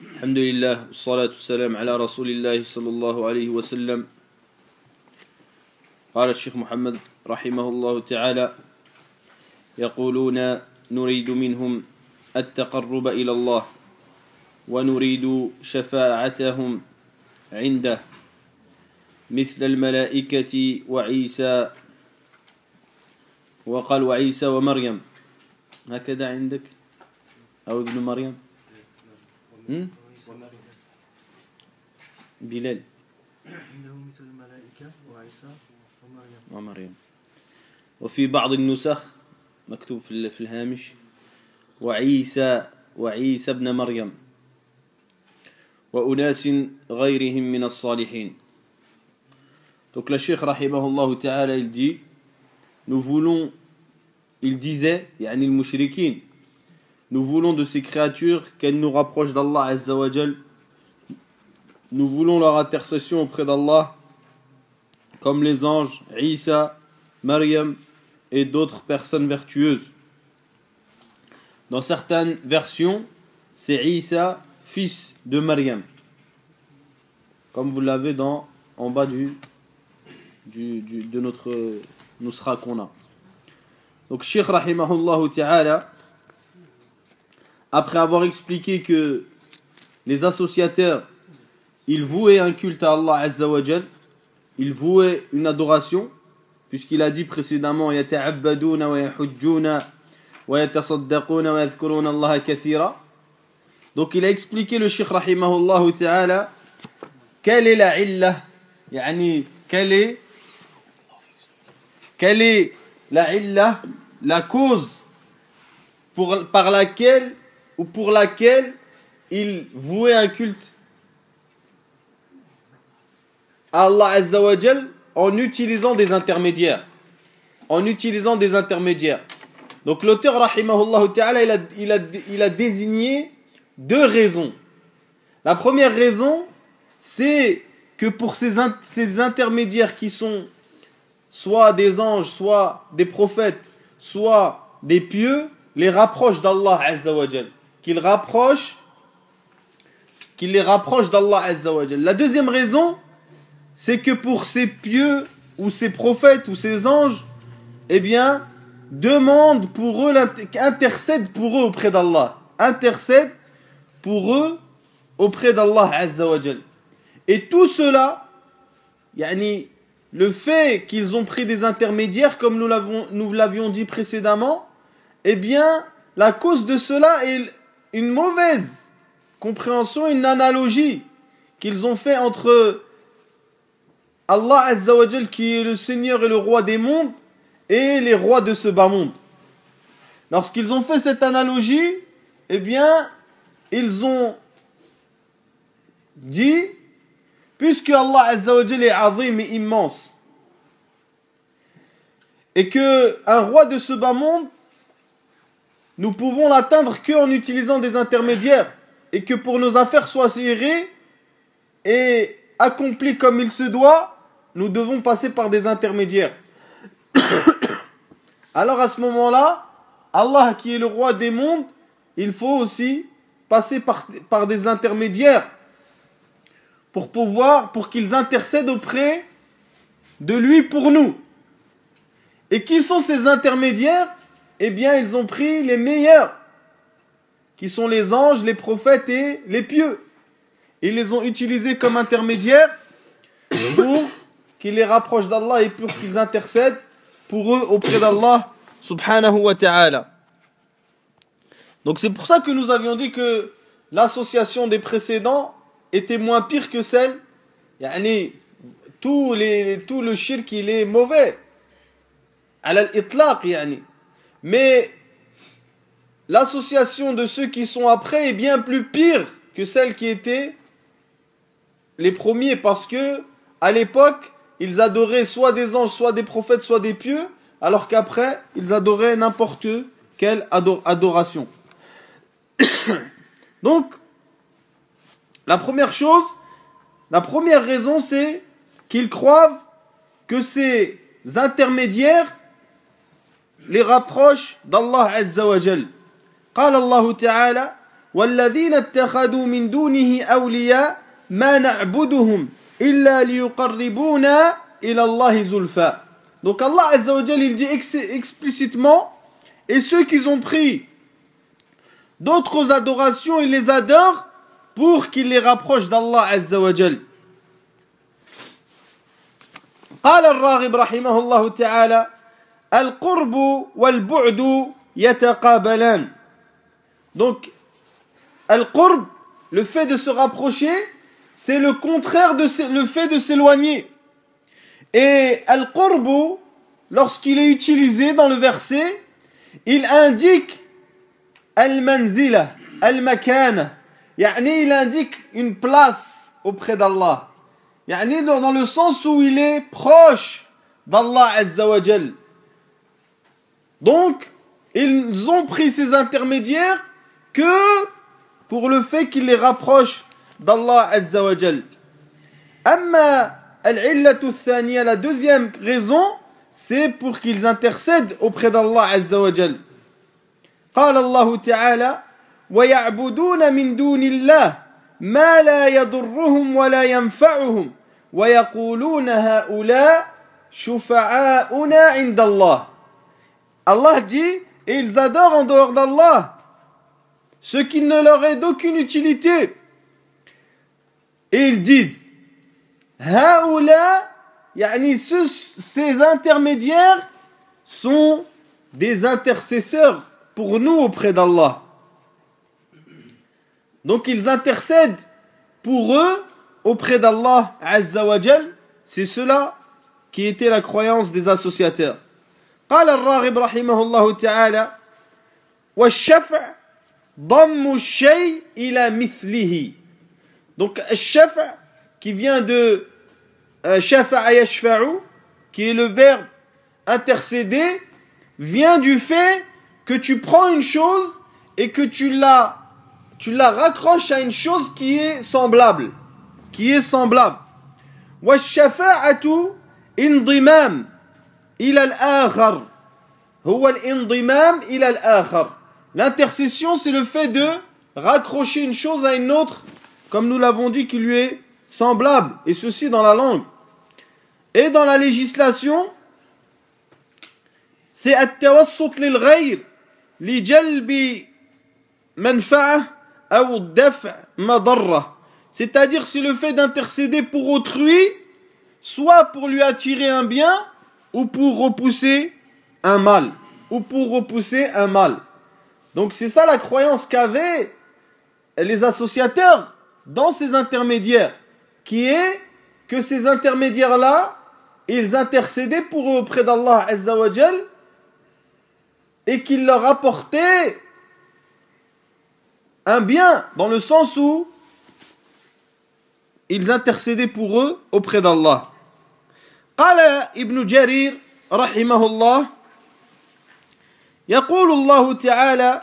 الحمد لله والصلاة والسلام على رسول الله صلى الله عليه وسلم. قال الشيخ محمد رحمه الله تعالى: يقولون نريد منهم التقرب إلى الله ونريد شفاعتهم عنده مثل الملائكة وعيسى، وقال وعيسى ومريم. هكذا عندك أو ابن مريم؟ بلال عنده مثل الملائكة وعيسى ومريم. وفي بعض النسخ مكتوب في الهامش وعيسى ابن مريم وأناس غيرهم من الصالحين. Donc le Cheikh rahimahullah ta'ala il dit, il disait, yani le mushrikin, nous voulons de ces créatures qu'elles nous rapprochent d'Allah Azza wa Jal. Nous voulons leur intercession auprès d'Allah, comme les anges, Isa, Maryam et d'autres personnes vertueuses. Dans certaines versions, c'est Isa, fils de Maryam, comme vous l'avez en bas de notre nusra qu'on a. Donc, Cheikh rahimahullah ta'ala, après avoir expliqué que les associateurs, ils vouaient un culte à Allah Azza wa Jal, ils vouaient une adoration, puisqu'il a dit précédemment yata'abbaduna wa yahujjuna wa yatasaddaquna wa yadhkuruna Allah kathira. Donc il a expliqué, le Cheikh rahimahullah ta'ala, quelle est la illa, yani quelle est la illa, la cause par laquelle ou pour laquelle il vouait un culte à Allah Azza wa Jal en utilisant des intermédiaires. Donc l'auteur rahimahullah ta'ala il a désigné deux raisons. La première raison, c'est que pour ces intermédiaires qui sont soit des anges, soit des prophètes, soit des pieux, les rapprochent d'Allah Azza wa Jal, qu'il les rapproche d'Allah Azza wa Jal. La deuxième raison, c'est que pour ces pieux ou ces prophètes ou ces anges, eh bien, demande pour eux, intercède pour eux auprès d'Allah. Intercède pour eux auprès d'Allah Azza wa Jal. Et tout cela, yani, le fait qu'ils ont pris des intermédiaires, comme nous l'avions dit précédemment, eh bien, la cause de cela est une mauvaise compréhension, une analogie qu'ils ont fait entre Allah Azza wa Jal, qui est le Seigneur et le roi des mondes, et les rois de ce bas monde. Lorsqu'ils ont fait cette analogie, eh bien, ils ont dit, puisque Allah Azza wa Jal est azim et immense, et que un roi de ce bas monde, nous pouvons l'atteindre qu'en utilisant des intermédiaires, et que pour nos affaires soient serrées et accomplies comme il se doit, nous devons passer par des intermédiaires. Alors à ce moment-là, Allah qui est le roi des mondes, il faut aussi passer par des intermédiaires pour qu'ils intercèdent auprès de lui pour nous. Et qui sont ces intermédiaires? Eh bien, ils ont pris les meilleurs, qui sont les anges, les prophètes et les pieux. Ils les ont utilisés comme intermédiaires pour qu'ils les rapprochent d'Allah et pour qu'ils intercèdent pour eux auprès d'Allah subhanahu wa ta'ala. Donc c'est pour ça que nous avions dit que l'association des précédents était moins pire que celle, yani, tout le shirk il est mauvais ala al-itlaq, yani. Mais l'association de ceux qui sont après est bien plus pire que celle qui était les premiers, parce que à l'époque ils adoraient soit des anges, soit des prophètes, soit des pieux, alors qu'après ils adoraient n'importe quelle adoration. Donc la première raison, c'est qu'ils croient que ces intermédiaires les rapprochent d'Allah Azza wa Jal. قال الله تعالى والذين اتخذوا من دونه أولياء ما نعبدهم إلا ليقربونا إلى الله زلفى. Donc Allah Azza wa Jal, il dit explicitement, et ceux qui ont pris d'autres adorations, ils les adorent pour qu'ils les rapprochent d'Allah Azza wa Jal. قال الراغب رحمه الله تعالى القرب والبعد يتقابلان. Donc al-qurb, le fait de se rapprocher, c'est le contraire de le fait de s'éloigner. Et al-qurbu, lorsqu'il est utilisé dans le verset, il indique al-manzila, al-makana. Yani il indique une place auprès d'Allah. Yani dans le sens où il est proche d'Allah Azza wa Jal. Donc, ils ont pris ces intermédiaires que pour le fait qu'il les rapproche d'Allah Azza wa Jal. Amma al-illatu thaniya, la deuxième raison, c'est pour qu'ils intercèdent auprès d'Allah Azza wa Jal. قال الله تعالى ويعبدون من دون الله ما لا يضرهم ولا ينفعهم ويقولون هؤلاء شفعاؤنا عند الله. Allah dit, et ils adorent en dehors d'Allah ce qui ne leur est d'aucune utilité. Et ils disent, Haoula, yani ces intermédiaires sont des intercesseurs pour nous auprès d'Allah. Donc ils intercèdent pour eux auprès d'Allah Azza wa Jal. C'est cela qui était la croyance des associateurs. قال الراغب رحمه الله تعالى والشفع ضم الشيء إلى مثله. Donc الشفع qui vient de shafa'a yashfa'u, qui est le verbe intercéder, vient du fait que tu prends une chose et que tu la raccroches à une chose qui est semblable. والشفاعة انضمام إلى الآخر هو الانضمام إلى الآخر. L'intercession, c'est le fait de raccrocher une chose à une autre, comme nous l'avons dit, qui lui est semblable, et ceci dans la langue. Et dans la législation, c'est التوسط للغير لجلب منفعة أو دفع مضرة. C'est-à-dire, c'est le fait d'intercéder pour autrui, soit pour lui attirer un bien, ou pour repousser un mal. Donc c'est ça la croyance qu'avaient les associateurs dans ces intermédiaires, qui est que ces intermédiaires-là, ils intercédaient pour eux auprès d'Allah Azza wa Jal, et qu'ils leur apportaient un bien, dans le sens où ils intercédaient pour eux auprès d'Allah. قال ابن جرير رحمه الله يقول الله تعالى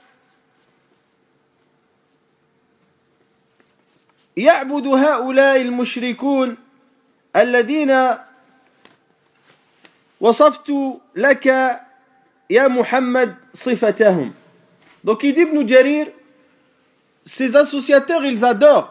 يعبد هؤلاء المشركون الذين وصفت لك يا محمد صفتهم. Donc il dit Ibn Jarir, ces associateurs ils adorent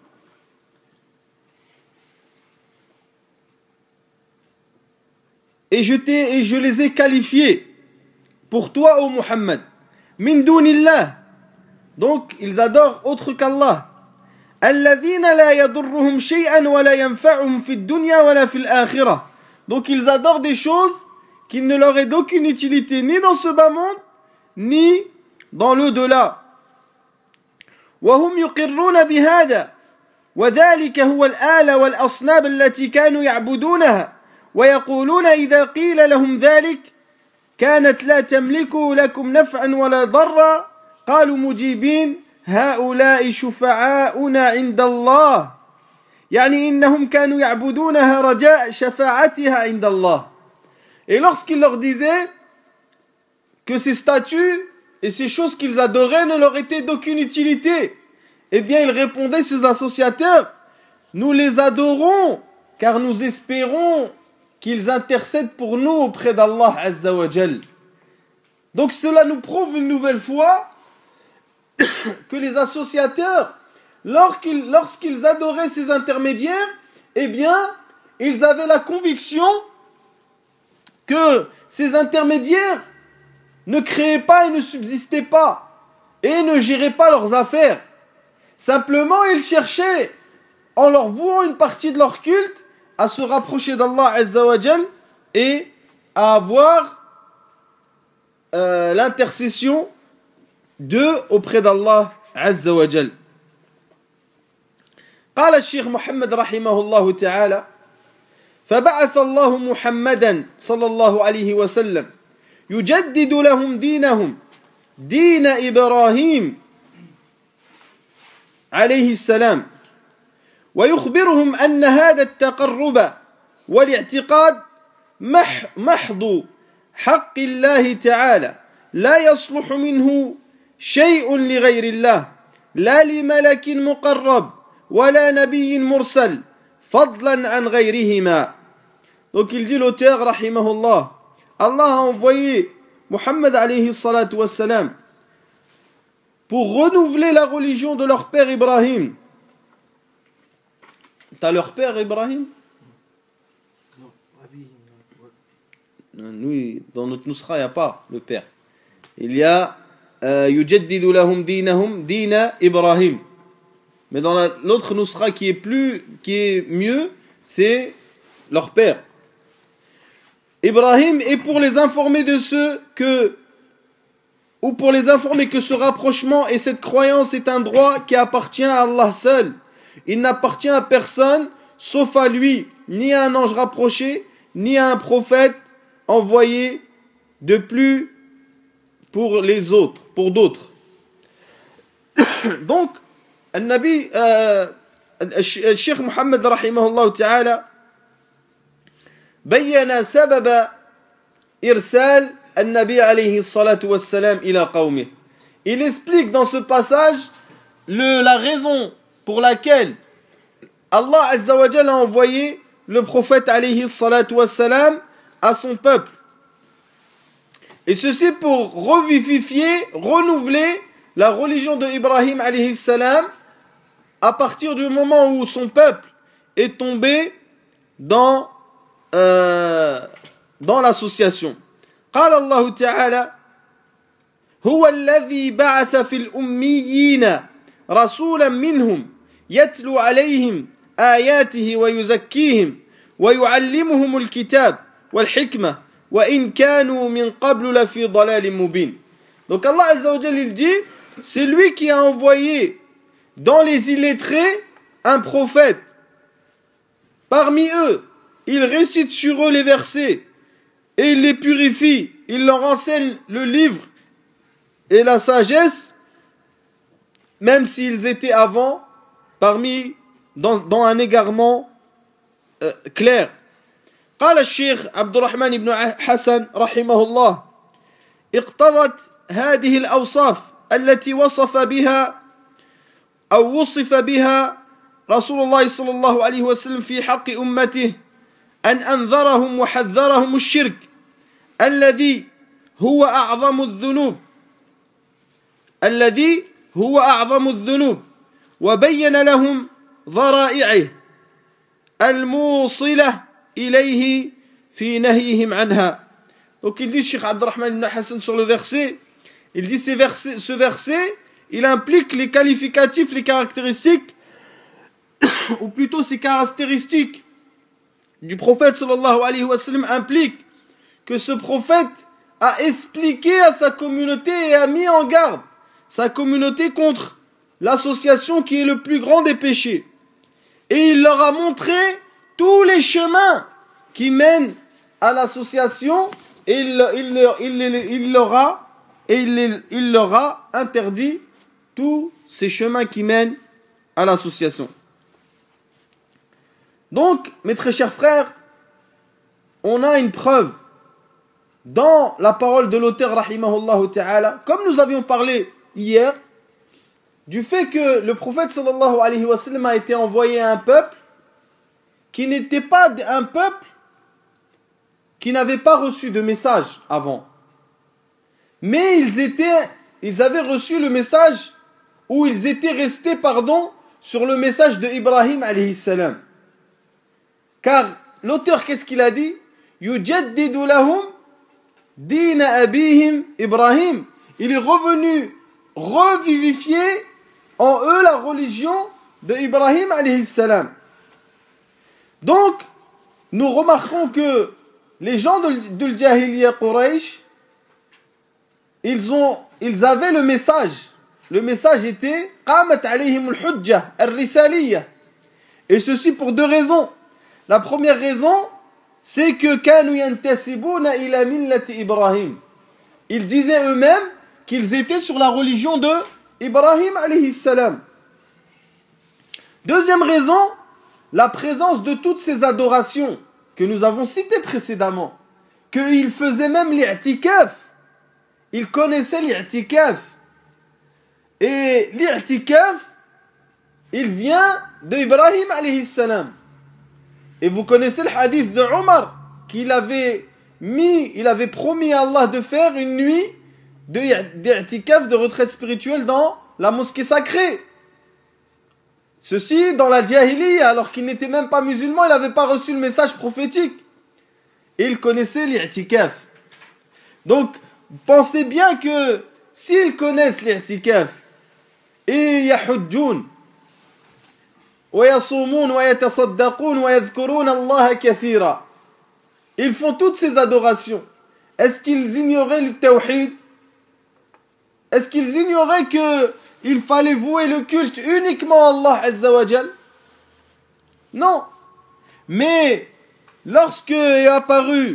et je les ai qualifiés pour toi, ô Muhammad. Min dunillah. Donc, ils adorent autre qu'Allah. Alladhina la yadurruhum shay'an wa la yanfa'uhum fi dunya wa la fil akhirah. Donc, ils adorent des choses qui ne leur est d'aucune utilité, ni dans ce bas monde, ni dans l'au-delà. Wa hum yuqirruna bihada. Wa dhalika huwa al-ala wal asnab allati kanu ya'budunaha. ويقولون إذا قيل لهم ذلك كانت لا تملك لكم نفعا ولا ضرا قالوا مجيبين هؤلاء شفعاؤنا عند الله يعني إنهم كانوا يعبدونها رجاء شفاعتها عند الله. Et lorsqu'il leur disait que ces statues et ces choses qu'ils adoraient ne leur étaient d'aucune utilité, eh bien ils répondaient, ces associateurs, nous les adorons car nous espérons qu'ils intercèdent pour nous auprès d'Allah Azza wa Jal. Donc cela nous prouve une nouvelle fois que les associateurs, lorsqu'ils adoraient ces intermédiaires, eh bien, ils avaient la conviction que ces intermédiaires ne créaient pas et ne subsistaient pas et ne géraient pas leurs affaires. Simplement, ils cherchaient, en leur vouant une partie de leur culte, à se rapprocher d'Allah Azza wa Jal et à avoir l'intercession d'eux auprès d'Allah Azza wa Jal. قال الشيخ محمد رحمه الله تعالى: فبعث الله محمدا صلى الله عليه وسلم يجدد لهم دينهم دين إبراهيم عليه السلام ويخبرهم أن هذا التقرب والاعتقاد محض حق الله تعالى لا يصلح منه شيء لغير الله لا لملك مقرب ولا نبي مرسل فضلا عن غيرهما. Donc il dit l'auteur rahimahullah, Allah a envoyé Muhammad alayhi salatu wassalam pour renouveler la religion de leur père Ibrahim. T'as leur père Ibrahim? Non, Abi, non. Nous, dans notre nuskha, il n'y a pas le père. Il y a yujaddidu lahum dinahum dina Ibrahim. Mais dans l'autre nuskha qui est mieux, c'est leur père. Ibrahim est pour les informer de pour les informer que ce rapprochement et cette croyance est un droit qui appartient à Allah seul. Il n'appartient à personne sauf à lui, ni à un ange rapproché, ni à un prophète envoyé de plus pour les autres, pour d'autres. Donc, النبي الشيخ محمد رحمه الله تعالى بين سبب إرسال النبي عليه الصلاة والسلام إلى قومه. Il explique dans ce passage la raison pour laquelle Allah Azza wa Jalla a envoyé le prophète alayhi salatu wassalam à son peuple. Et ceci pour revivifier, renouveler la religion de Ibrahim alayhi salam à partir du moment où son peuple est tombé dans l'association. قال الله تعالى: هو الذي بعث في الأميين رسولا منهم يتلو عليهم آياته ويزكيهم ويعلمهم الكتاب والحكمة وإن كانوا من قبل لفي ضلال مبين. Donc Allah Azza wa Jalla il dit, c'est lui qui a envoyé dans les illettrés un prophète. Parmi eux, il récite sur eux les versets et il les purifie, il leur enseigne le livre et la sagesse, même s'ils étaient avant dans un égarement clair. قال الشيخ عبد الرحمن بن حسن رحمه الله: اقتضت هذه الأوصاف التي وصف بها رسول الله صلى الله عليه وسلم في حق أمته أن أنذرهم وحذرهم الشرك الذي هو أعظم الذنوب وبين لهم ذرائعه الموصلة إليه في نهيهم عنها. Donc il dit, Cheikh Abdurrahman ibn Hassan sur le verset, il dit ce verset, il implique les qualificatifs, les caractéristiques, ou plutôt ces caractéristiques du prophète sallallahu alayhi wa sallam impliquent que ce prophète a expliqué à sa communauté et a mis en garde sa communauté contre l'association qui est le plus grand des péchés. Et il leur a montré tous les chemins qui mènent à l'association et il leur a interdit tous ces chemins qui mènent à l'association. Donc, mes très chers frères, on a une preuve dans la parole de l'auteur rahimahullah ta'ala, comme nous avions parlé hier, du fait que le prophète sallallahu alayhi wa sallam a été envoyé à un peuple qui n'était pas un peuple qui n'avait pas reçu de message avant. Mais ils avaient reçu le message où ils étaient restés, sur le message de Ibrahim alayhi salam. Car l'auteur, qu'est-ce qu'il a dit? Yujaddidu lahum dina abihim Ibrahim. Il est revenu revivifier en eux la religion de Ibrahim alayhi salam. Donc, nous remarquons que les gens de l'Jahiliya Quraysh, ils avaient le message. Le message était qamat alayhim al-hujja ar-risaliyya. Et ceci pour deux raisons. La première raison, c'est que kanu yantasibuna ila millati Ibrahim. Ils disaient eux-mêmes qu'ils étaient sur la religion de Ibrahim alayhi salam. Deuxième raison, la présence de toutes ces adorations que nous avons citées précédemment, qu'ils faisaient même l'i'tikaf. Ils connaissaient l'i'tikaf. Et l'i'tikaf, il vient d'Ibrahim alayhi salam. Et vous connaissez le hadith de Omar, il avait promis à Allah de faire une nuit d'i'tikaf, de retraite spirituelle dans la mosquée sacrée. Ceci dans la Jahiliya, alors qu'il n'était même pas musulman, il n'avait pas reçu le message prophétique. Et il connaissait l'i'tikaf. Donc, pensez bien que s'ils connaissent l'i'tikaf, et yahujjoun, wa yasoumoun, wa yatasaddaqoun, wa yadhkuroun Allah kathira, ils font toutes ces adorations. Est-ce qu'ils ignoraient le tawhid? Est-ce qu'ils ignoraient qu'il fallait vouer le culte uniquement à Allah Azza wa Jal? Non. Mais lorsque est apparue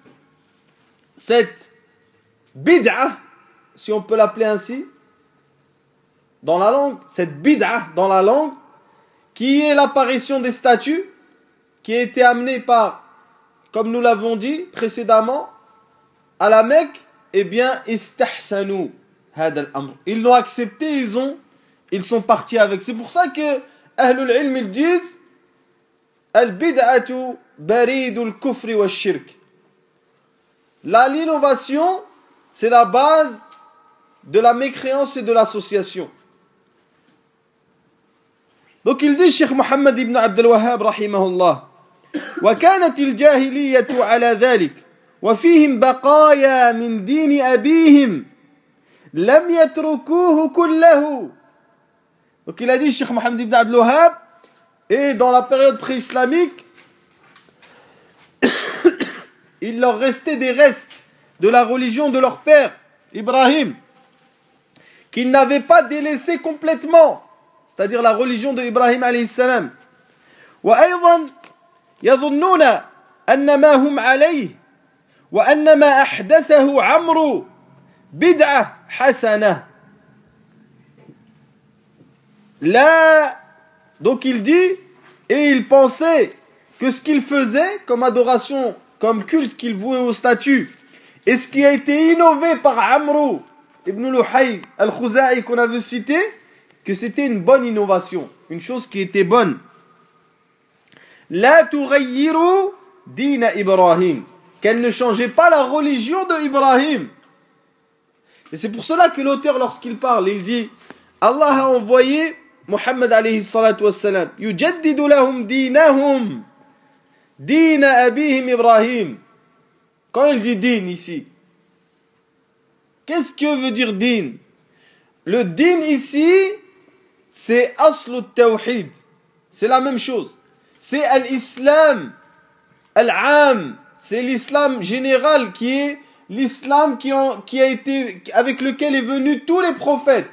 cette bid'a, si on peut l'appeler ainsi, dans la langue, cette bid'a dans la langue, qui est l'apparition des statues, qui a été amenée par, comme nous l'avons dit précédemment, à la Mecque, eh bien, istahsanu hada al-amr. Ils l'ont accepté, ils sont partis avec. C'est pour ça que Ahlul Ilm ils disent al-bid'atu baridul kufri wa shirk. L'innovation, c'est la base de la mécréance et de l'association. Donc il dit Cheikh Mohammed ibn Abdel Wahhab rahimahullah, وكانت الجاهلية على ذلك وفيهم بقايا من دين أبيهم لم يتركوه كله. Donc il a dit Cheikh Mohammed ibn Abdel Wahhab, et dans la période pré-islamique, il leur restait des restes de la religion de leur père, Ibrahim, qu'ils n'avaient pas délaissé complètement, c'est-à-dire la religion de Ibrahim alayhi salam. وأيضا يظنون أن ما هم عليه وأن ما أحدثه عمرو بدعة حسنة. Là, donc il dit, et il pensait que ce qu'il faisait comme adoration, comme culte qu'il vouait aux statues, et ce qui a été innové par Amru ibn Luhay al-Khuza'i qu'on avait cité, que c'était une bonne innovation, une chose qui était bonne. La tughayyiru dina Ibrahim, qu'elle ne changeait pas la religion de Ibrahim. Et c'est pour cela que l'auteur, lorsqu'il parle, il dit Allah a envoyé Muhammad alayhi salatu wassalam, yujaddidu lahum dinahum, dina abihim Ibrahim. Quand il dit din ici, qu'est-ce que veut dire din? Le din ici, c'est aslu tawhid. C'est la même chose. C'est l'islam al-am. C'est l'islam général qui est l'islam qui a été, avec lequel est venu tous les prophètes.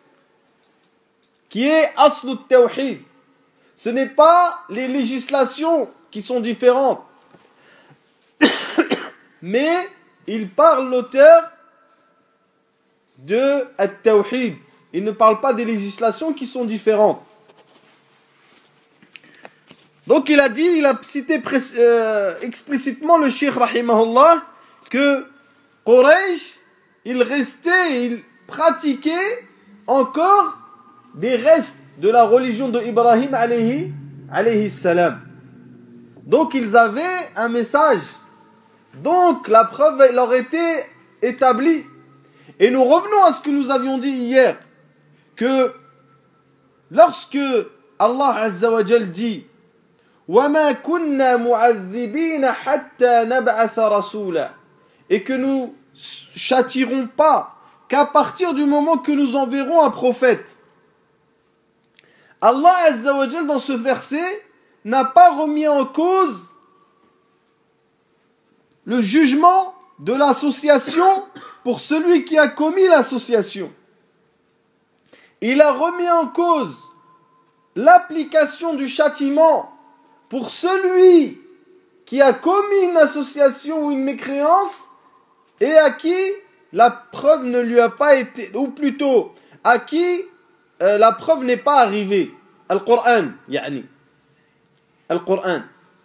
Qui est aslu tawhid. Ce n'est pas les législations qui sont différentes. Mais il parle, l'auteur, de at-tawhid. Il ne parle pas des législations qui sont différentes. Donc il a dit, il a cité explicitement le Cheikh rahimahullah que Quraysh, il pratiquait encore des restes de la religion de Ibrahim alayhi salam. Donc ils avaient un message. Donc la preuve leur était établie. Et nous revenons à ce que nous avions dit hier, que lorsque Allah Azza wa Jal dit وَمَا كُنَّا مُعَذِّبِينَ حَتَّى نَبْعَثَ رَسُولًا, et que nous châtierons pas qu'à partir du moment que nous enverrons un prophète. Allah Azza wa Jal dans ce verset n'a pas remis en cause le jugement de l'association pour celui qui a commis l'association. Il a remis en cause l'application du châtiment pour celui qui a commis une association ou une mécréance et à qui la preuve ne lui a pas été, ou plutôt à qui la preuve n'est pas arrivée. Al-Qur'an, yani. Al-Qur'an.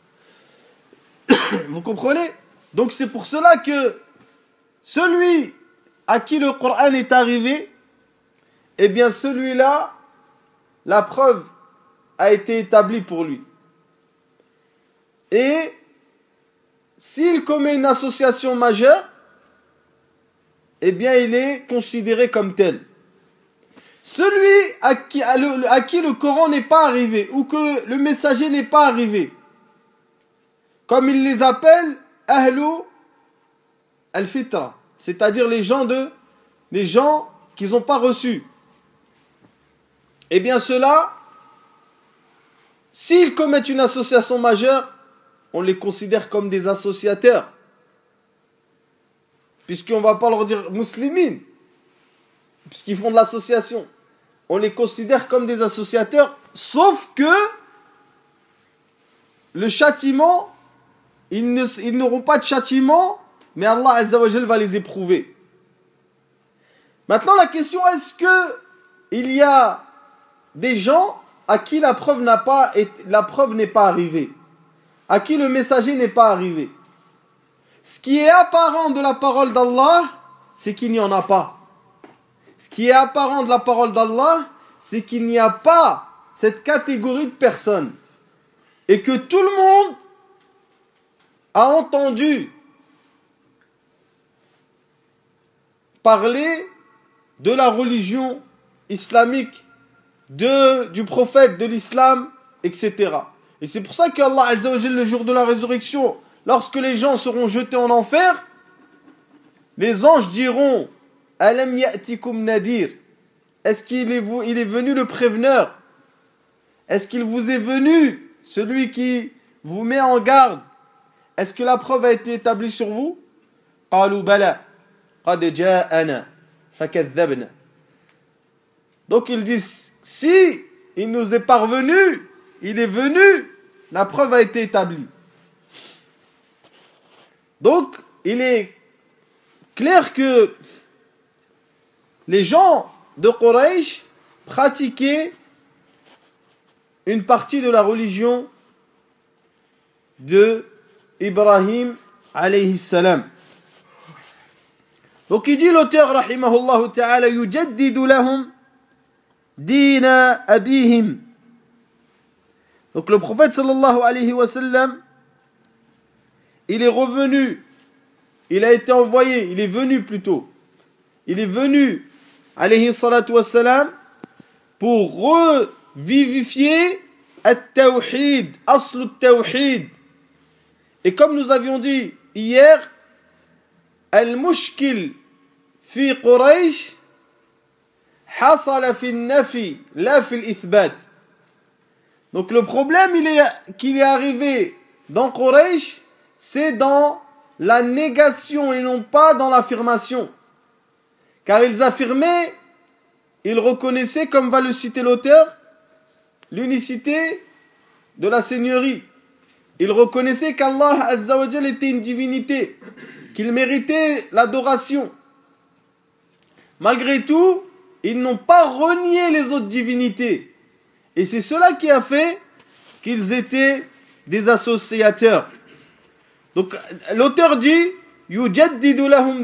Vous comprenez? Donc c'est pour cela que celui à qui le Qur'an est arrivé, eh bien celui-là, la preuve a été établie pour lui. Et s'il commet une association majeure, eh bien il est considéré comme tel. Celui à qui le Coran n'est pas arrivé, ou que le messager n'est pas arrivé, comme il les appelle Ahlu al-Fitra, c'est-à-dire les gens qu'ils n'ont pas reçus. Eh bien ceux-là, s'ils commettent une association majeure, on les considère comme des associateurs. Puisqu'on ne va pas leur dire muslimines, puisqu'ils font de l'association. On les considère comme des associateurs, sauf que le châtiment, ils n'auront pas de châtiment, mais Allah Azza wa Jal va les éprouver. Maintenant la question, est-ce qu'il y a des gens à qui la preuve n'est pas arrivée, à qui le messager n'est pas arrivé? Ce qui est apparent de la parole d'Allah, c'est qu'il n'y en a pas. Ce qui est apparent de la parole d'Allah, c'est qu'il n'y a pas cette catégorie de personnes. Et que tout le monde a entendu parler de la religion islamique, du prophète de l'islam, etc. Et c'est pour ça qu'Allah Azza wa Jalla, le jour de la résurrection, lorsque les gens seront jetés en enfer, les anges diront Alam ya'tikum nadir, est-ce qu'il est venu le préveneur? Est-ce qu'il vous est venu celui qui vous met en garde? Est-ce que la preuve a été établie sur vous? Qalu bala qad ja'ana fakadhabna. Donc ils disent, si il nous est parvenu, il est venu, la preuve a été établie. Donc il est clair que les gens de Quraysh pratiquaient une partie de la religion de Ibrahim alayhi salam. Donc il dit l'auteur rahimahullah ta'ala yujaddidu lahum dina abihim. Donc le prophète sallallahu alayhi wa sallam, il est revenu, il a été envoyé, il est venu plutôt. Il est venu alayhi salatu wa salam pour revivifier at-tawhid, aslu at-tawhid. Et comme nous avions dit hier, al-mushkil fi Quraysh hasala fi an-nafi la fi al-ithbat. Donc le problème qu'il est arrivé dans Quraysh, c'est dans la négation et non pas dans l'affirmation. Car ils affirmaient, ils reconnaissaient, comme va le citer l'auteur, l'unicité de la Seigneurie. Ils reconnaissaient qu'Allah Azza wa Jal était une divinité, qu'il méritait l'adoration. Malgré tout, ils n'ont pas renié les autres divinités. Et c'est cela qui a fait qu'ils étaient des associateurs. Donc l'auteur dit yujaddidu lahum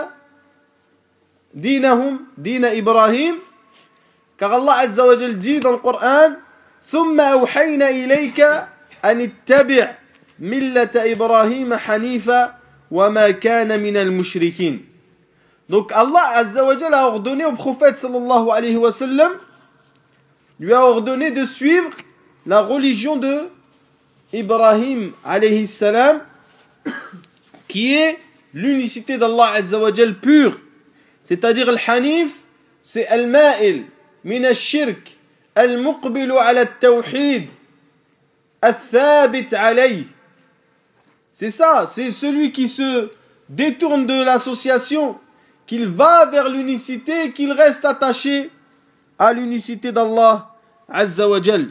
dinahum dina Ibrahim, car Allah Azza wa Jal dit dans le Coran thumma awhayna ilayka an ittabi' millata Ibrahim hanifa wa ma kana min al-mushrikin. Donc Allah Azza wa Jal a ordonné au prophète sallallahu alayhi wa sallam lui a ordonné de suivre la religion de Ibrahim alayhi salam, qui est l'unicité d'Allah Azza wa Jal pure. C'est-à-dire al-Hanif, c'est al-Ma'il, min al-Shirk, al-Muqbilu ala al-Tawhid, al-Thabit alayh. C'est ça, c'est celui qui se détourne de l'association, qu'il va vers l'unicité, qu'il reste attaché à l'unicité d'Allah Azza wa Jal.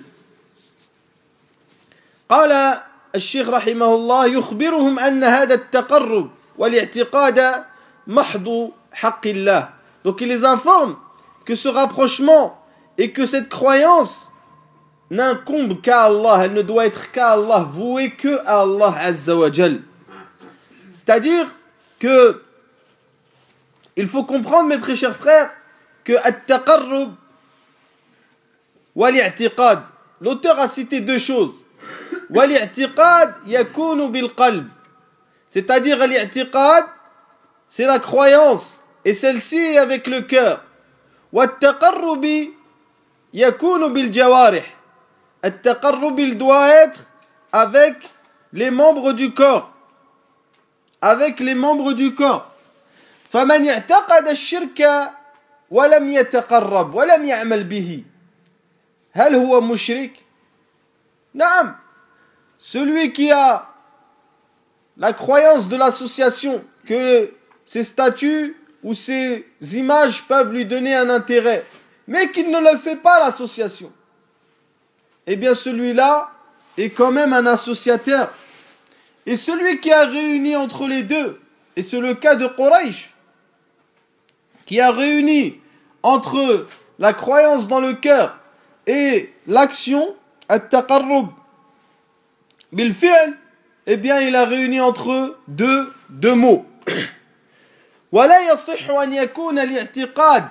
قال الشيخ رحمه الله يخبرهم أن هذا التقرب والاعتقاد محض حق الله. Donc il les informe que ce rapprochement et que cette croyance n'incombe qu'à Allah, elle ne doit être qu'à Allah, vouée que à Allah Azza wa Jal. C'est-à-dire que il faut comprendre, mes très chers frères, que at-taqarrub wal-i'tiqad, l'auteur a cité deux choses. Wal-i'tiqad yakunu bil-qalb, c'est-à-dire l'i'tiqad, c'est la croyance, et celle-ci est avec le cœur. Wat-taqarrubi yakunu bil-jawarih, at-taqarrub, il doit être avec les membres du corps, avec les membres du corps. فمن اعتقد الشرك ولم يتقرب ولم يعمل به هل هو مشرك؟ نعم. Celui qui a la croyance de l'association, que ces statues ou ces images peuvent lui donner un intérêt, mais qu'il ne le fait pas l'association, eh bien celui-là est quand même un associateur. Et celui qui a réuni entre les deux, et c'est le cas de Quraysh, qui a réuni entre la croyance dans le cœur et l'action, at-taqarrub bil-fi'l, eh bien il a réuni entre deux mots. ولا يصح أن يكون الاعتقاد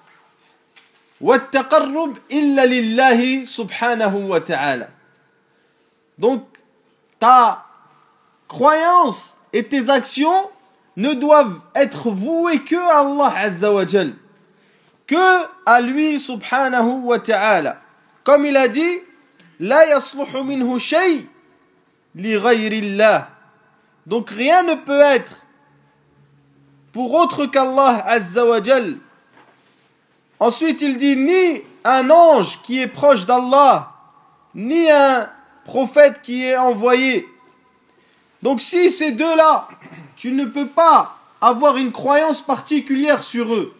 والتقرب إلا لله سبحانه وتعالى. Donc ta croyance et tes actions ne doivent être vouées que à Allah Azza wa Jal, que à lui subhanahu wa ta'ala. Comme il a dit, la yasluhu minhu shay li ghayrillah. Donc rien ne peut être pour autre qu'Allah Azza wa Jal. Ensuite il dit, ni un ange qui est proche d'Allah, ni un prophète qui est envoyé. Donc si ces deux-là, tu ne peux pas avoir une croyance particulière sur eux.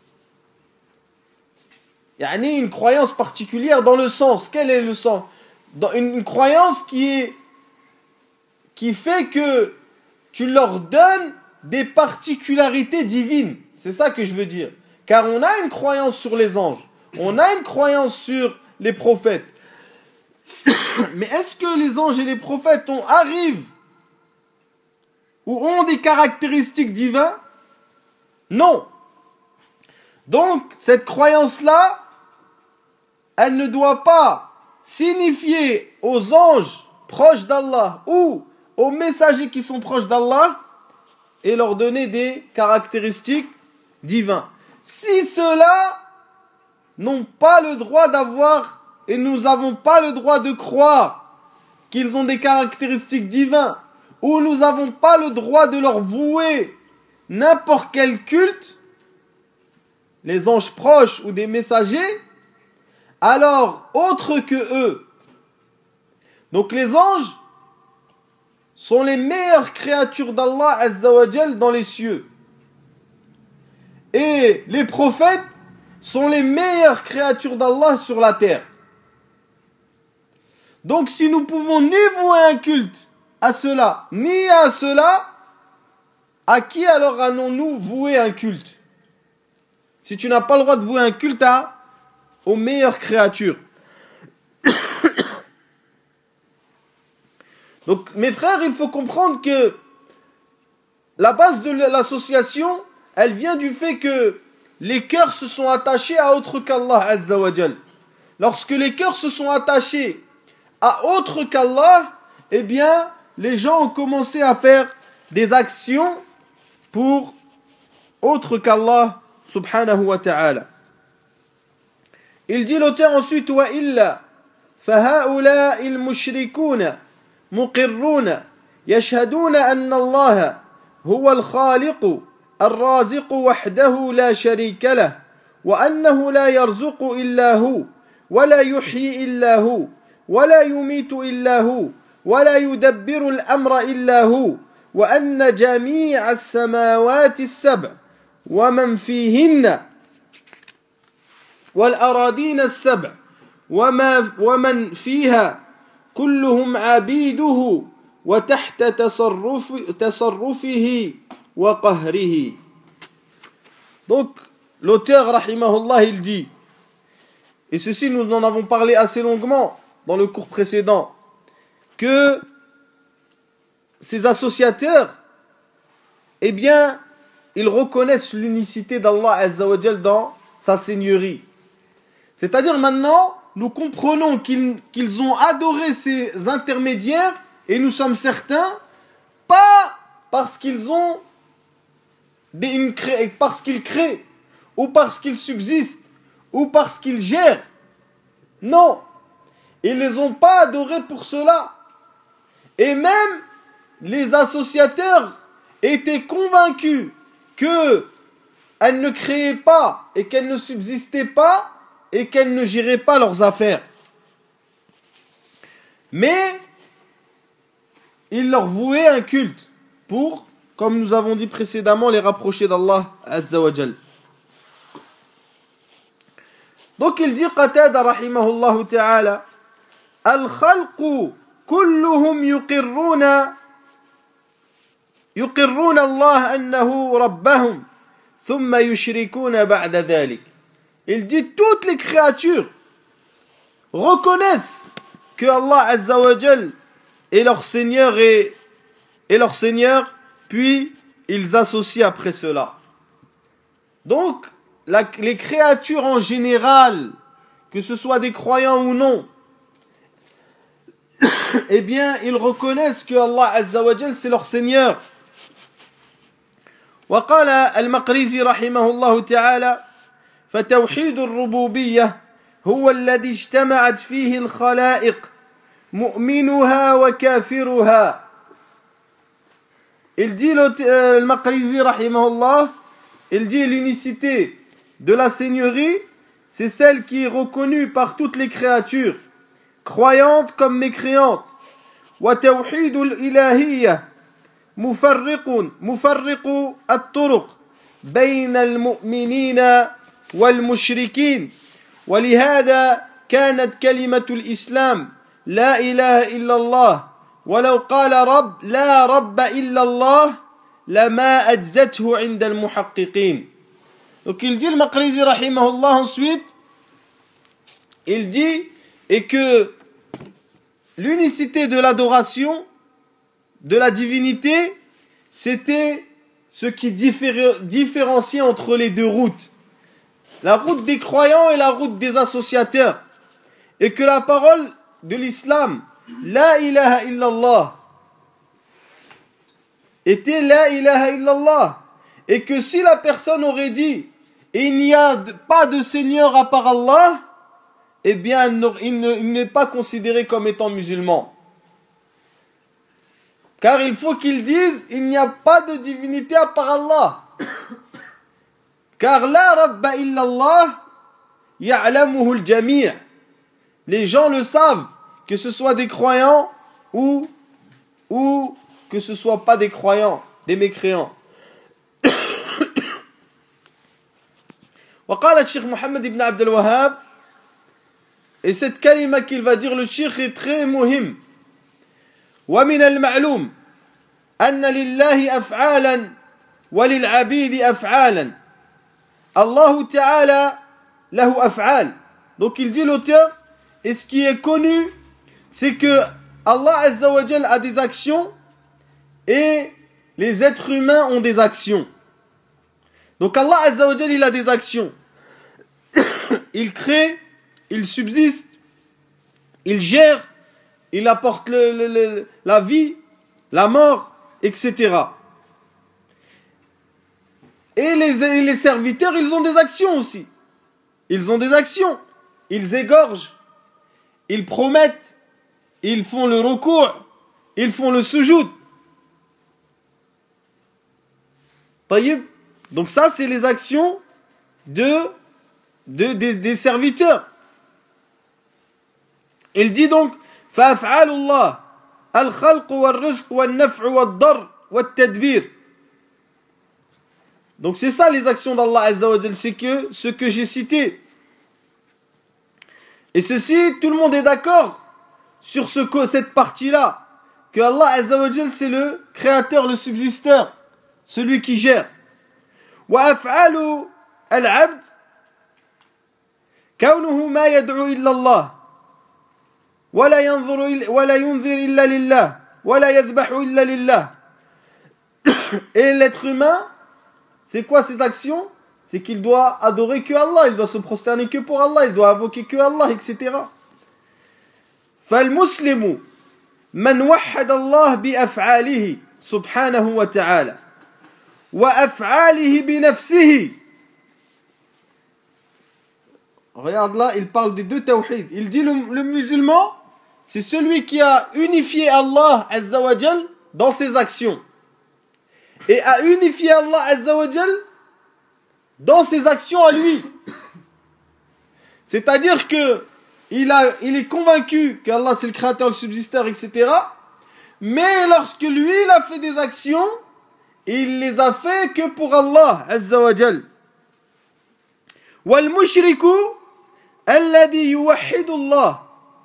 Yani une croyance particulière dans le sens. Quel est le sens? Dans une croyance qui fait que tu leur donnes des particularités divines. C'est ça que je veux dire. Car on a une croyance sur les anges. On a une croyance sur les prophètes. Mais est-ce que les anges et les prophètes arrivent ou ont des caractéristiques divines? Non. Donc, cette croyance-là, elle ne doit pas signifier aux anges proches d'Allah ou aux messagers qui sont proches d'Allah et leur donner des caractéristiques divines. Si ceux-là n'ont pas le droit d'avoir, et nous n'avons pas le droit de croire qu'ils ont des caractéristiques divines, où nous n'avons pas le droit de leur vouer n'importe quel culte, les anges proches ou des messagers, alors autres que eux. Donc les anges sont les meilleures créatures d'Allah Azza wa Jal dans les cieux. Et les prophètes sont les meilleures créatures d'Allah sur la terre. Donc si nous pouvons ni vouer un culte à cela, ni à cela, à qui alors allons-nous vouer un culte? Si tu n'as pas le droit de vouer un culte aux meilleures créatures. Donc mes frères, il faut comprendre que la base de l'association, elle vient du fait que les cœurs se sont attachés à autre qu'Allah Azza wa Jal. Lorsque les cœurs se sont attachés à autre qu'Allah, eh bien, les gens ont commencé à faire des actions pour autre qu'Allah subhanahu wa ta'ala. Il dit l'auteur ensuite وإلا فهؤلاء المشركون مقرون يشهدون أن الله هو الخالق الرازق وحده لا شريك له وأنه لا يرزق إلا هو ولا يحيي إلا هو ولا يميت إلا هو ولا يدبر الأمر إلا هو وأن جميع السماوات السبع ومن فيهن والأراضين السبع ومن فيها كلهم عبيده وتحت تصرفه وقهره. Donc l'auteur rahimahullah il dit, et ceci nous en avons parlé assez longuement dans le cours précédent, que ces associateurs, eh bien, ils reconnaissent l'unicité d'Allah Azza wa Jal dans sa seigneurie. C'est-à-dire maintenant, nous comprenons qu'ils ont adoré ces intermédiaires, et nous sommes certains, pas parce qu'ils ont parce qu'ils créent, ou parce qu'ils subsistent, ou parce qu'ils gèrent. Non, ils ne les ont pas adorés pour cela. Et même les associateurs étaient convaincus qu'elles ne créaient pas et qu'elles ne subsistaient pas et qu'elles ne géraient pas leurs affaires. Mais ils leur vouaient un culte pour, comme nous avons dit précédemment, les rapprocher d'Allah Azza wa Jal. Donc il dit Qatada rahimahullah ta'ala Al-khalqu kulluhum yuqirruna Allah annahu rabbahum thumma yushrikuna ba'da dhalik. Il dit toutes les créatures reconnaissent que Allah Azza wa Jal est leur Seigneur et leur Seigneur, puis ils associent après cela. Donc les créatures en général, que ce soit des croyants ou non, eh bien ils reconnaissent que Allah Azza wa Jal c'est leur Seigneur. وقال المقريزي رحمه الله تعالى فتوحيد الربوبية هو الذي اجتمعت فيه الخلائق مؤمنها وكافرها. Il dit le Maqrizi rahimahullah, il dit l'unicité de la seigneurie, c'est celle qui est reconnue par toutes les créatures, croyantes comme mécréantes. وتوحيد الإلهية مفرق الطرق بين المؤمنين والمشركين ولهذا كانت كلمة الإسلام لا إله إلا الله ولو قال رب لا رب إلا الله لما أجزته عند المحققين. Donc il dit le Maqrizi rahimahullah ensuite, il dit et que l'unicité de l'adoration de la divinité, c'était ce qui différenciait entre les deux routes. La route des croyants et la route des associateurs. Et que la parole de l'islam, la ilaha illallah, était la ilaha illallah. Et que si la personne aurait dit, il n'y a pas de Seigneur à part Allah, eh bien il n'est pas considéré comme étant musulman. Car il faut qu'ils disent, il n'y a pas de divinité à part Allah. Car la rabba illallah ya'lamuhu al-jami'. Les gens le savent, que ce soit des croyants ou que ce soit pas des croyants, des mécréants. وقال الشيخ محمد بن عبد الوهاب, et cette kalima qu'il va dire le cheikh est très muhim. ومن المعلوم أن لله أفعالا وللعبيد أفعالا الله تعالى له أفعال. Donc il dit l'auteur, et ce qui est connu, c'est que Allah Azza wa Jal a des actions et les êtres humains ont des actions. Donc Allah Azza wa Jal il a des actions. Il crée, il subsiste, il gère, il apporte la vie, la mort, etc. Et les serviteurs, ils ont des actions aussi. Ils ont des actions. ils égorgent, ils promettent, ils font le recours, ils font le soujoud. Donc ça, c'est les actions des serviteurs. Il dit donc فَأَفْعَالُ اللَّهِ الْخَلْقُ وَالرِّزْقُ وَالنَّفْعُ وَالضَّرُّ وَالتَّدْبِيرُ. Donc c'est ça les actions d'Allah Azza wa Jal, c'est que ce que j'ai cité. Et ceci, tout le monde est d'accord sur cette partie-là, que Allah Azza wa Jal, c'est le créateur, le subsisteur, celui qui gère. وَأَفْعَالُ الْعَبْدِ كَوْنُهُ مَا يَدْعُو إِلَّا اللَّهِ ولا ينظر إلا لله ولا يذبح إلا لله. Et l'être humain, c'est quoi ses actions? C'est qu'il doit adorer que Allah, il doit se prosterner que pour Allah, il doit invoquer que Allah, etc. فالمسلم من وحد الله بأفعاله سبحانه وتعالى وأفعاله بنفسه. Regarde là, il parle des deux tawhid. Il dit le musulman, c'est celui qui a unifié Allah Azza wa Jal dans ses actions. Et a unifié Allah Azza wa Jal dans ses actions à lui. C'est-à-dire que il est convaincu qu'Allah c'est le créateur, le subsisteur, etc. Mais lorsque lui, il a fait des actions, il les a fait que pour Allah Azza wa Jal. Wal mushriku الذي يوحد الله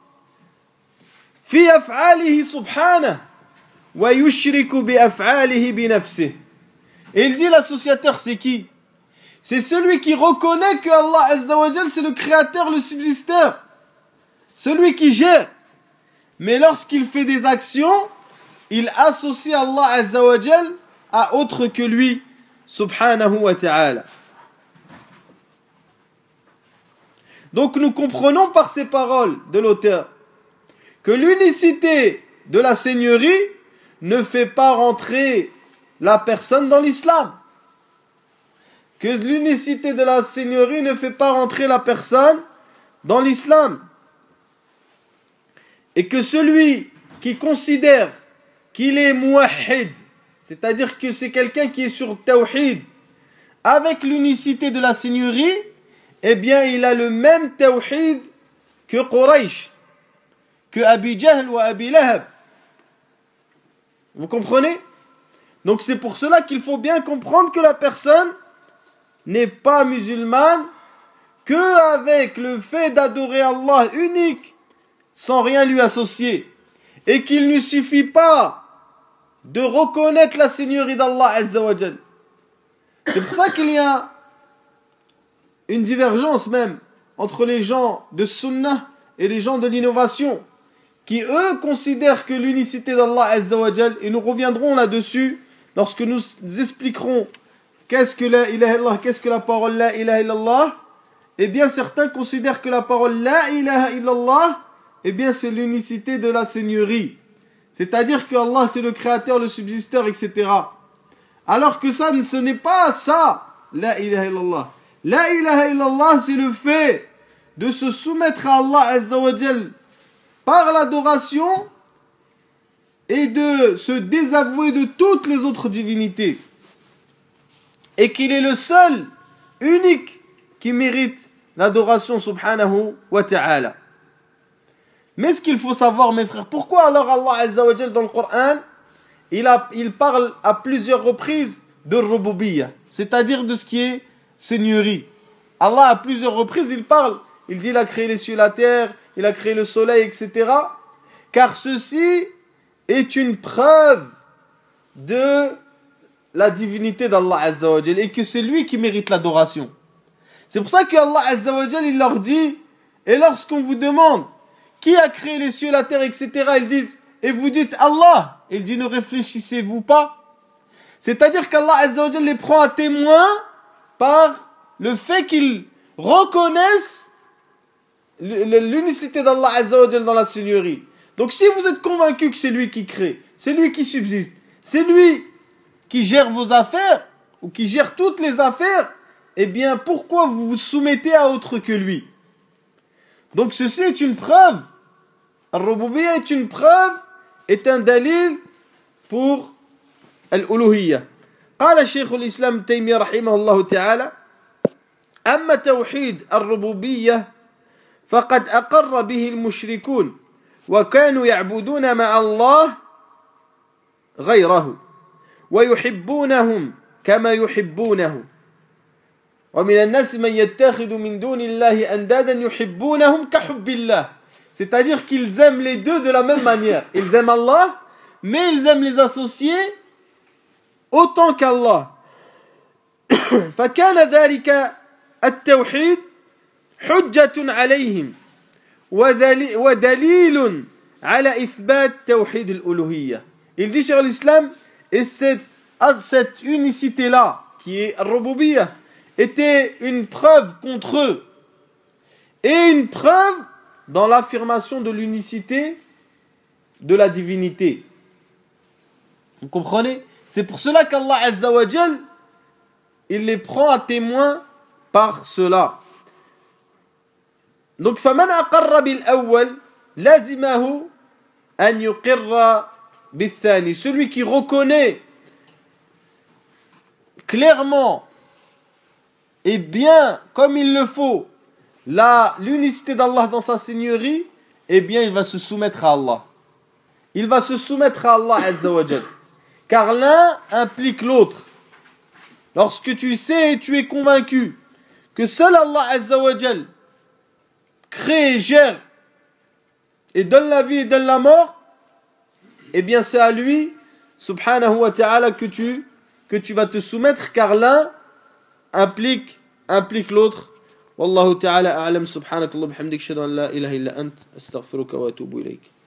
في أفعاله سبحانه ويشرك بأفعاله بنفسه. Et il dit l'associateur c'est qui? C'est celui qui reconnaît que Allah Azza wa Jal c'est le créateur, le subsisteur, celui qui gère. Mais lorsqu'il fait des actions, il associe Allah Azza wa Jal à autre que lui, subhanahu wa ta'ala. Donc nous comprenons par ces paroles de l'auteur que l'unicité de la seigneurie ne fait pas rentrer la personne dans l'islam. Que l'unicité de la seigneurie ne fait pas rentrer la personne dans l'islam. Et que celui qui considère qu'il est muwahhid, c'est-à-dire que c'est quelqu'un qui est sur tawhid, avec l'unicité de la seigneurie, eh bien, il a le même tawhid que Quraysh, que Abi Jahl ou Abi Lahab. Vous comprenez? Donc c'est pour cela qu'il faut bien comprendre que la personne n'est pas musulmane que avec le fait d'adorer Allah unique, sans rien lui associer. Et qu'il ne suffit pas de reconnaître la seigneurie d'Allah Azza wa Jal. C'est pour ça qu'il y a une divergence même entre les gens de Sunnah et les gens de l'innovation, qui eux considèrent que l'unicité d'Allah Azza wa Jal, et nous reviendrons là-dessus lorsque nous expliquerons qu'est-ce que la ilaha illallah, qu'est-ce que la parole la ilaha illallah. Eh bien certains considèrent que la parole la ilaha illallah, eh bien c'est l'unicité de la seigneurie, c'est-à-dire que Allah c'est le créateur, le subsisteur, etc. Alors que ça, ce n'est pas ça, la ilaha illallah. La ilaha illallah, c'est le fait de se soumettre à Allah Azza wa Jal par l'adoration et de se désavouer de toutes les autres divinités. Et qu'il est le seul, unique, qui mérite l'adoration subhanahu wa ta'ala. Mais ce qu'il faut savoir, mes frères, pourquoi alors Allah Azza wa Jal dans le Coran, il parle à plusieurs reprises de rububiyyah, c'est-à-dire de ce qui est seigneurie. Allah à plusieurs reprises il dit il a créé les cieux et la terre, il a créé le soleil, etc. Car ceci est une preuve de la divinité d'Allah Azza wa Jal et que c'est lui qui mérite l'adoration. C'est pour ça que Allah Azza wa Jal il leur dit, et lorsqu'on vous demande qui a créé les cieux et la terre, etc., ils disent, et vous dites Allah, il dit ne réfléchissez-vous pas? C'est-à-dire qu'Allah Azza wa Jal les prend à témoin par le fait qu'ils reconnaissent l'unicité d'Allah Azza wa Jal dans la seigneurie. Donc si vous êtes convaincu que c'est lui qui crée, c'est lui qui subsiste, c'est lui qui gère vos affaires, ou qui gère toutes les affaires, eh bien pourquoi vous vous soumettez à autre que lui? Donc ceci est une preuve. Al-Rububiyya est une preuve, est un dalil pour al-Uluhiyya. قال شيخ الإسلام ابن تيمية رحمه الله تعالى: أما توحيد الربوبية فقد أقر به المشركون وكانوا يعبدون مع الله غيره ويحبونهم كما يحبونه ومن الناس من يتخذ من دون الله أندادا يحبونهم كحب الله. C'est-à-dire qu'ils aiment les deux de la même manière. Ils aiment Allah, mais ils aiment les associer autant qu'Allah. فكان ذلك التوحيد حجة عليهم ودليل على إثبات توحيد الألوهية. Il dit sur l'islam, et cette unicité-là, qui est Ar-Rububiyya, était une preuve contre eux, et une preuve dans l'affirmation de l'unicité de la divinité. Vous comprenez? C'est pour cela qu'Allah Azza wa Jal, il les prend à témoin par cela. Donc, فَمَنْ أَقَرَّ بِالْأَوَّلِ لَازِمَهُ أَنْ يُقِرَّ بِالثَّانِي. Celui qui reconnaît clairement et bien, comme il le faut, l'unicité d'Allah dans sa seigneurie, eh bien, il va se soumettre à Allah. Il va se soumettre à Allah Azza wa Jal. Car l'un implique l'autre. Lorsque tu sais et tu es convaincu que seul Allah Azza wa Jal crée et gère et donne la vie et donne la mort, eh bien c'est à lui, subhanahu wa ta'ala, que tu vas te soumettre, car l'un implique l'autre. Wallahu ta'ala a'lam. Subhanakallah bihamdik, shadu an la ilaha illa ant, astaghfiruka wa atubu ilayk.